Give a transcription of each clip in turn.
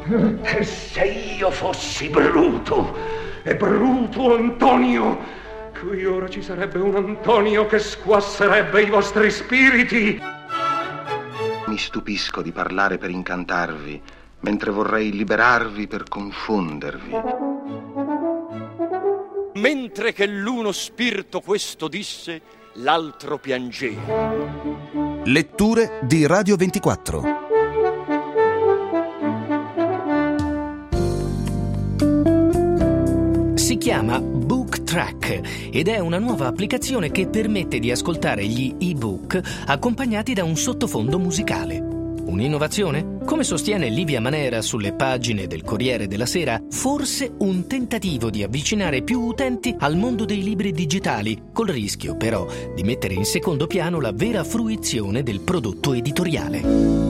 E se io fossi Bruto, e Bruto Antonio, qui ora ci sarebbe un Antonio che squasserebbe i vostri spiriti. Mi stupisco di parlare per incantarvi, mentre vorrei liberarvi per confondervi. Mentre che l'uno spirito questo disse, l'altro piangeva. Letture di Radio 24. Si chiama Book Track ed è una nuova applicazione che permette di ascoltare gli e-book accompagnati da un sottofondo musicale. Un'innovazione? Come sostiene Livia Manera sulle pagine del Corriere della Sera, forse un tentativo di avvicinare più utenti al mondo dei libri digitali, col rischio però di mettere in secondo piano la vera fruizione del prodotto editoriale.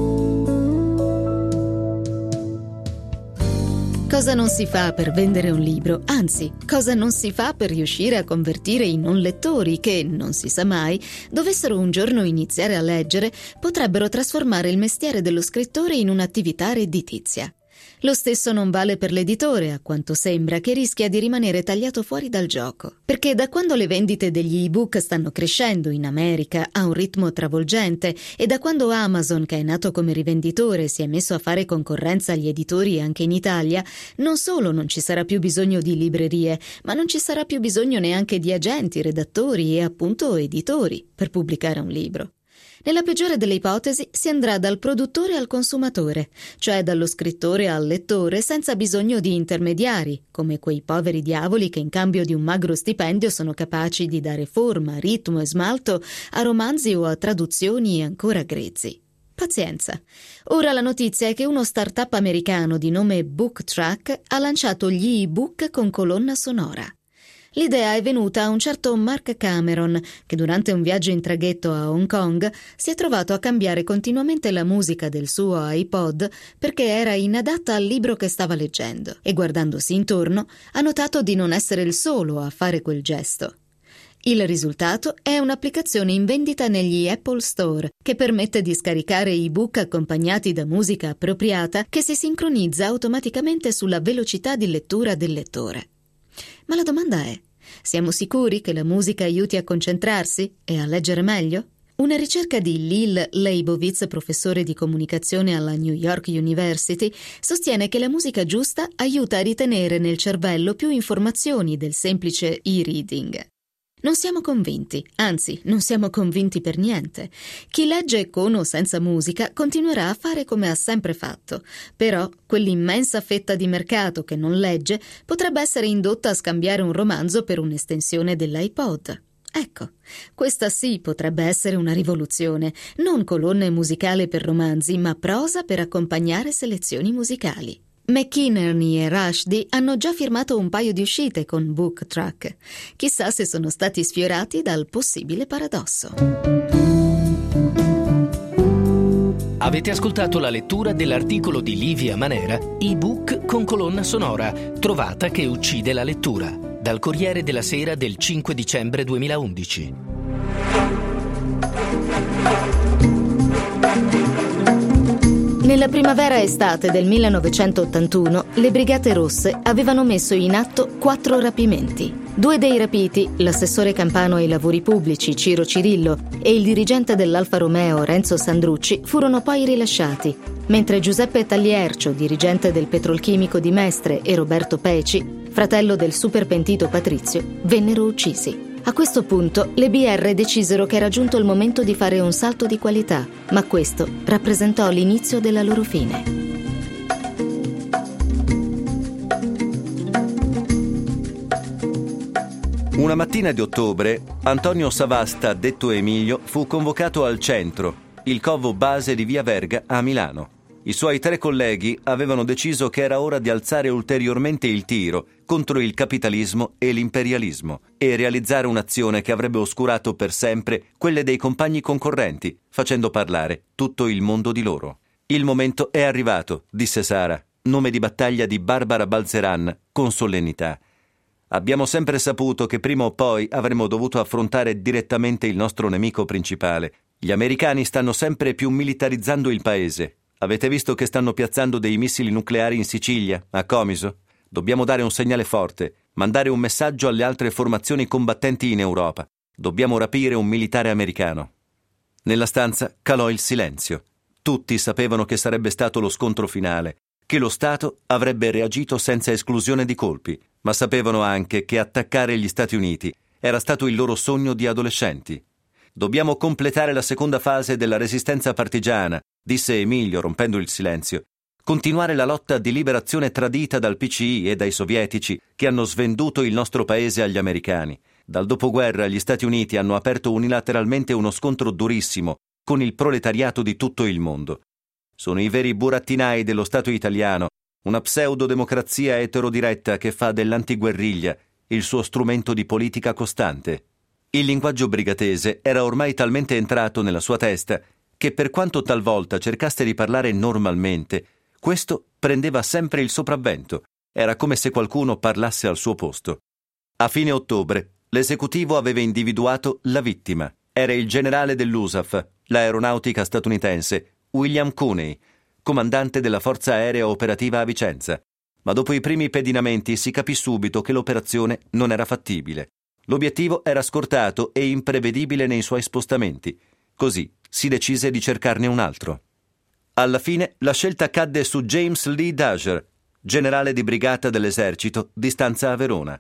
Cosa non si fa per vendere un libro? Anzi, cosa non si fa per riuscire a convertire i non lettori che, non si sa mai, dovessero un giorno iniziare a leggere, potrebbero trasformare il mestiere dello scrittore in un'attività redditizia. Lo stesso non vale per l'editore, a quanto sembra, che rischia di rimanere tagliato fuori dal gioco. Perché da quando le vendite degli ebook stanno crescendo in America a un ritmo travolgente e da quando Amazon, che è nato come rivenditore, si è messo a fare concorrenza agli editori anche in Italia, non solo non ci sarà più bisogno di librerie, ma non ci sarà più bisogno neanche di agenti, redattori e appunto editori per pubblicare un libro. Nella peggiore delle ipotesi si andrà dal produttore al consumatore, cioè dallo scrittore al lettore senza bisogno di intermediari, come quei poveri diavoli che in cambio di un magro stipendio sono capaci di dare forma, ritmo e smalto a romanzi o a traduzioni ancora grezzi. Pazienza. Ora la notizia è che uno startup americano di nome Book Track ha lanciato gli ebook con colonna sonora. L'idea è venuta a un certo Mark Cameron, che durante un viaggio in traghetto a Hong Kong si è trovato a cambiare continuamente la musica del suo iPod perché era inadatta al libro che stava leggendo e guardandosi intorno ha notato di non essere il solo a fare quel gesto. Il risultato è un'applicazione in vendita negli Apple Store che permette di scaricare ebook accompagnati da musica appropriata che si sincronizza automaticamente sulla velocità di lettura del lettore. Ma la domanda è: siamo sicuri che la musica aiuti a concentrarsi e a leggere meglio? Una ricerca di Lil Leibovitz, professore di comunicazione alla New York University, sostiene che la musica giusta aiuta a ritenere nel cervello più informazioni del semplice e-reading. Non siamo convinti, anzi, non siamo convinti per niente. Chi legge con o senza musica continuerà a fare come ha sempre fatto, però quell'immensa fetta di mercato che non legge potrebbe essere indotta a scambiare un romanzo per un'estensione dell'iPod. Ecco, questa sì potrebbe essere una rivoluzione, non colonne musicali per romanzi, ma prosa per accompagnare selezioni musicali. McInerney e Rushdie hanno già firmato un paio di uscite con Book Track. Chissà se sono stati sfiorati dal possibile paradosso. Avete ascoltato la lettura dell'articolo di Livia Manera, ebook con colonna sonora, Trovata che uccide la lettura, dal Corriere della Sera del 5 dicembre 2011. Nella primavera-estate del 1981, le Brigate Rosse avevano messo in atto 4 rapimenti. 2 dei rapiti, l'assessore campano ai lavori pubblici Ciro Cirillo e il dirigente dell'Alfa Romeo Renzo Sandrucci, furono poi rilasciati, mentre Giuseppe Tagliercio, dirigente del Petrolchimico di Mestre, e Roberto Peci, fratello del superpentito Patrizio, vennero uccisi. A questo punto le BR decisero che era giunto il momento di fare un salto di qualità, ma questo rappresentò l'inizio della loro fine. Una mattina di ottobre, Antonio Savasta, detto Emilio, fu convocato al Centro, il covo base di Via Verga a Milano. I suoi 3 colleghi avevano deciso che era ora di alzare ulteriormente il tiro contro il capitalismo e l'imperialismo e realizzare un'azione che avrebbe oscurato per sempre quelle dei compagni concorrenti, facendo parlare tutto il mondo di loro. Il momento è arrivato, disse Sara, nome di battaglia di Barbara Balzeran, con solennità. Abbiamo sempre saputo che prima o poi avremmo dovuto affrontare direttamente il nostro nemico principale. Gli americani stanno sempre più militarizzando il paese. Avete visto che stanno piazzando dei missili nucleari in Sicilia, a Comiso? Dobbiamo dare un segnale forte, mandare un messaggio alle altre formazioni combattenti in Europa. Dobbiamo rapire un militare americano». Nella stanza calò il silenzio. Tutti sapevano che sarebbe stato lo scontro finale, che lo Stato avrebbe reagito senza esclusione di colpi, ma sapevano anche che attaccare gli Stati Uniti era stato il loro sogno di adolescenti. «Dobbiamo completare la seconda fase della resistenza partigiana», disse Emilio rompendo il silenzio. «Continuare la lotta di liberazione tradita dal PCI e dai sovietici che hanno svenduto il nostro paese agli americani. Dal dopoguerra gli Stati Uniti hanno aperto unilateralmente uno scontro durissimo con il proletariato di tutto il mondo. Sono i veri burattinai dello Stato italiano, una pseudodemocrazia eterodiretta che fa dell'antiguerriglia il suo strumento di politica costante». Il linguaggio brigatese era ormai talmente entrato nella sua testa che per quanto talvolta cercasse di parlare normalmente, questo prendeva sempre il sopravvento. Era come se qualcuno parlasse al suo posto. A fine ottobre l'esecutivo aveva individuato la vittima. Era il generale dell'USAF, l'aeronautica statunitense, William Cooney, comandante della Forza Aerea Operativa a Vicenza. Ma dopo i primi pedinamenti si capì subito che l'operazione non era fattibile. L'obiettivo era scortato e imprevedibile nei suoi spostamenti. Così si decise di cercarne un altro. Alla fine la scelta cadde su James Lee Dager, generale di brigata dell'esercito di stanza a Verona.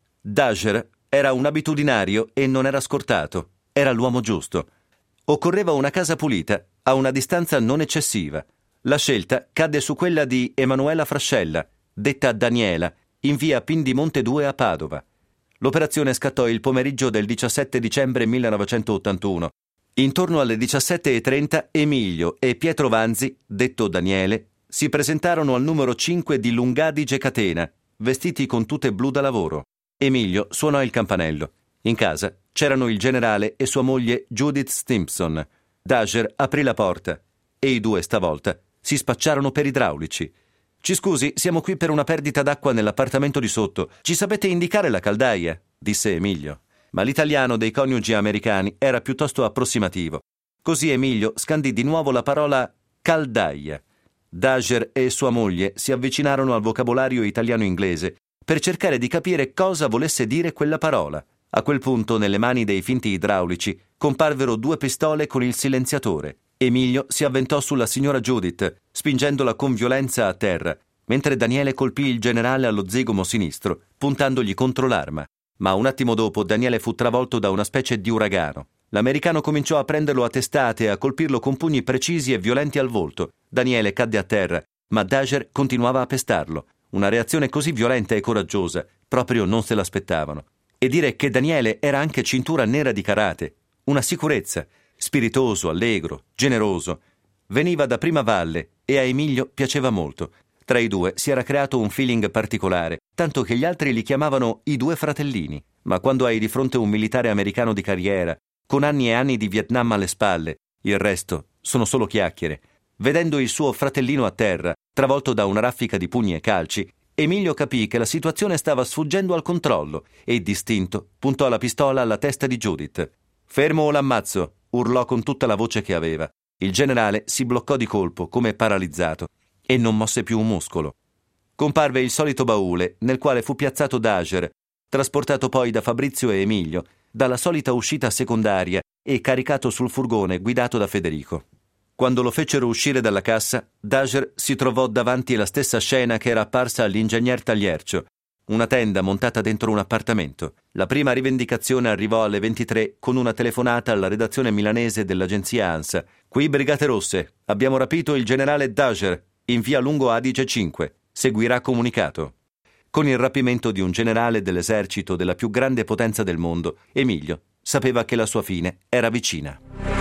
Dager era un abitudinario e non era scortato. Era l'uomo giusto. Occorreva una casa pulita, a una distanza non eccessiva. La scelta cadde su quella di Emanuela Frascella, detta Daniela, in via Pindimonte 2 a Padova. L'operazione scattò il pomeriggio del 17 dicembre 1981. Intorno alle 17:30 Emilio e Pietro Vanzi, detto Daniele, si presentarono al numero 5 di Lungadige Catena, vestiti con tute blu da lavoro. Emilio suonò il campanello. In casa c'erano il generale e sua moglie Judith Stimpson. Dager aprì la porta e i due stavolta si spacciarono per idraulici. «Ci scusi, siamo qui per una perdita d'acqua nell'appartamento di sotto. Ci sapete indicare la caldaia?» disse Emilio. Ma l'italiano dei coniugi americani era piuttosto approssimativo. Così Emilio scandì di nuovo la parola caldaia. Dager e sua moglie si avvicinarono al vocabolario italiano-inglese per cercare di capire cosa volesse dire quella parola. A quel punto, nelle mani dei finti idraulici, comparvero 2 pistole con il silenziatore. Emilio si avventò sulla signora Judith, spingendola con violenza a terra, mentre Daniele colpì il generale allo zigomo sinistro, puntandogli contro l'arma. Ma un attimo dopo Daniele fu travolto da una specie di uragano. L'americano cominciò a prenderlo a testate e a colpirlo con pugni precisi e violenti al volto. Daniele cadde a terra, ma Dager continuava a pestarlo. Una reazione così violenta e coraggiosa proprio non se l'aspettavano. E dire che Daniele era anche cintura nera di karate. Una sicurezza. Spiritoso, allegro, generoso. Veniva da Prima Valle e a Emilio piaceva molto. Tra i due si era creato un feeling particolare, tanto che gli altri li chiamavano i 2 fratellini. Ma quando hai di fronte un militare americano di carriera, con anni e anni di Vietnam alle spalle, il resto sono solo chiacchiere. Vedendo il suo fratellino a terra, travolto da una raffica di pugni e calci, Emilio capì che la situazione stava sfuggendo al controllo e, distinto, puntò la pistola alla testa di Judith. «Fermo o l'ammazzo!» urlò con tutta la voce che aveva. Il generale si bloccò di colpo, come paralizzato, e non mosse più un muscolo. Comparve il solito baule, nel quale fu piazzato Dager, trasportato poi da Fabrizio e Emilio, dalla solita uscita secondaria e caricato sul furgone guidato da Federico. Quando lo fecero uscire dalla cassa, Dager si trovò davanti alla stessa scena che era apparsa all'ingegner Tagliercio, una tenda montata dentro un appartamento. La prima rivendicazione arrivò alle 23 con una telefonata alla redazione milanese dell'agenzia ANSA. «Qui Brigate Rosse, abbiamo rapito il generale Dager, in via Lungo Adige 5. Seguirà comunicato». Con il rapimento di un generale dell'esercito della più grande potenza del mondo, Emilio sapeva che la sua fine era vicina.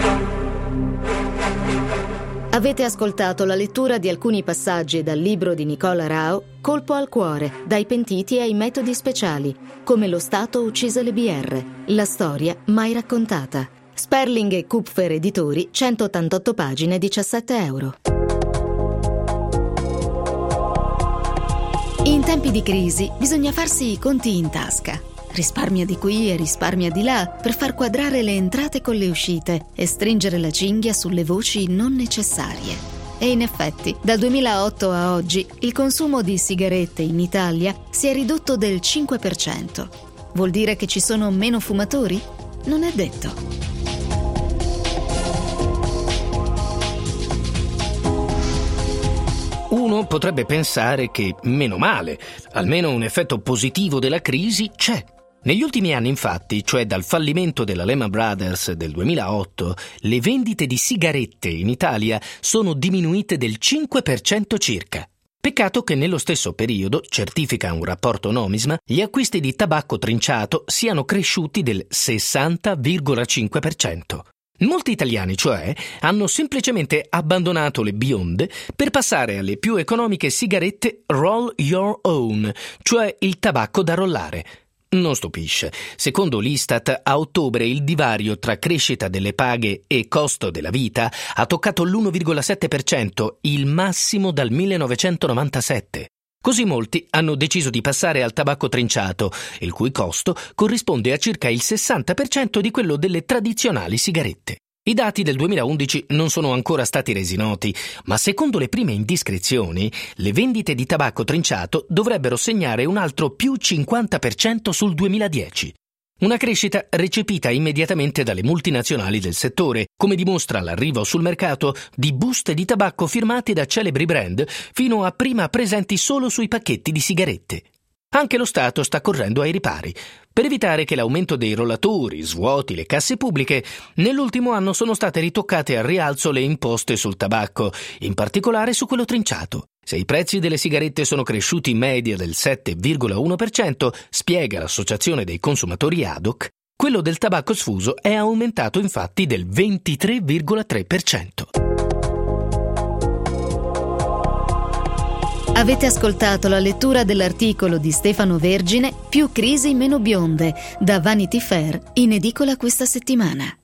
Avete ascoltato la lettura di alcuni passaggi dal libro di Nicola Rao, Colpo al cuore, dai pentiti ai metodi speciali, come lo Stato uccise le BR, la storia mai raccontata. Sperling e Kupfer Editori, 188 pagine, €17. In tempi di crisi bisogna farsi i conti in tasca. Risparmia di qui e risparmia di là per far quadrare le entrate con le uscite e stringere la cinghia sulle voci non necessarie. E in effetti, dal 2008 a oggi, il consumo di sigarette in Italia si è ridotto del 5%. Vuol dire che ci sono meno fumatori? Non è detto. Uno potrebbe pensare che, meno male, almeno un effetto positivo della crisi c'è. Negli ultimi anni, infatti, cioè dal fallimento della Lehman Brothers del 2008, le vendite di sigarette in Italia sono diminuite del 5% circa. Peccato che nello stesso periodo, certifica un rapporto Nomisma, gli acquisti di tabacco trinciato siano cresciuti del 60,5%. Molti italiani, cioè, hanno semplicemente abbandonato le bionde per passare alle più economiche sigarette roll your own, cioè il tabacco da rollare. Non stupisce. Secondo l'Istat, a ottobre il divario tra crescita delle paghe e costo della vita ha toccato l'1,7%, il massimo dal 1997. Così molti hanno deciso di passare al tabacco trinciato, il cui costo corrisponde a circa il 60% di quello delle tradizionali sigarette. I dati del 2011 non sono ancora stati resi noti, ma secondo le prime indiscrezioni, le vendite di tabacco trinciato dovrebbero segnare un altro più 50% sul 2010. Una crescita recepita immediatamente dalle multinazionali del settore, come dimostra l'arrivo sul mercato di buste di tabacco firmati da celebri brand fino a prima presenti solo sui pacchetti di sigarette. Anche lo Stato sta correndo ai ripari. Per evitare che l'aumento dei rollatori svuoti le casse pubbliche, nell'ultimo anno sono state ritoccate al rialzo le imposte sul tabacco, in particolare su quello trinciato. Se i prezzi delle sigarette sono cresciuti in media del 7,1%, spiega l'Associazione dei consumatori ADOC, quello del tabacco sfuso è aumentato infatti del 23,3%. Avete ascoltato la lettura dell'articolo di Stefano Vergine, Più crisi meno bionde, da Vanity Fair, in edicola questa settimana.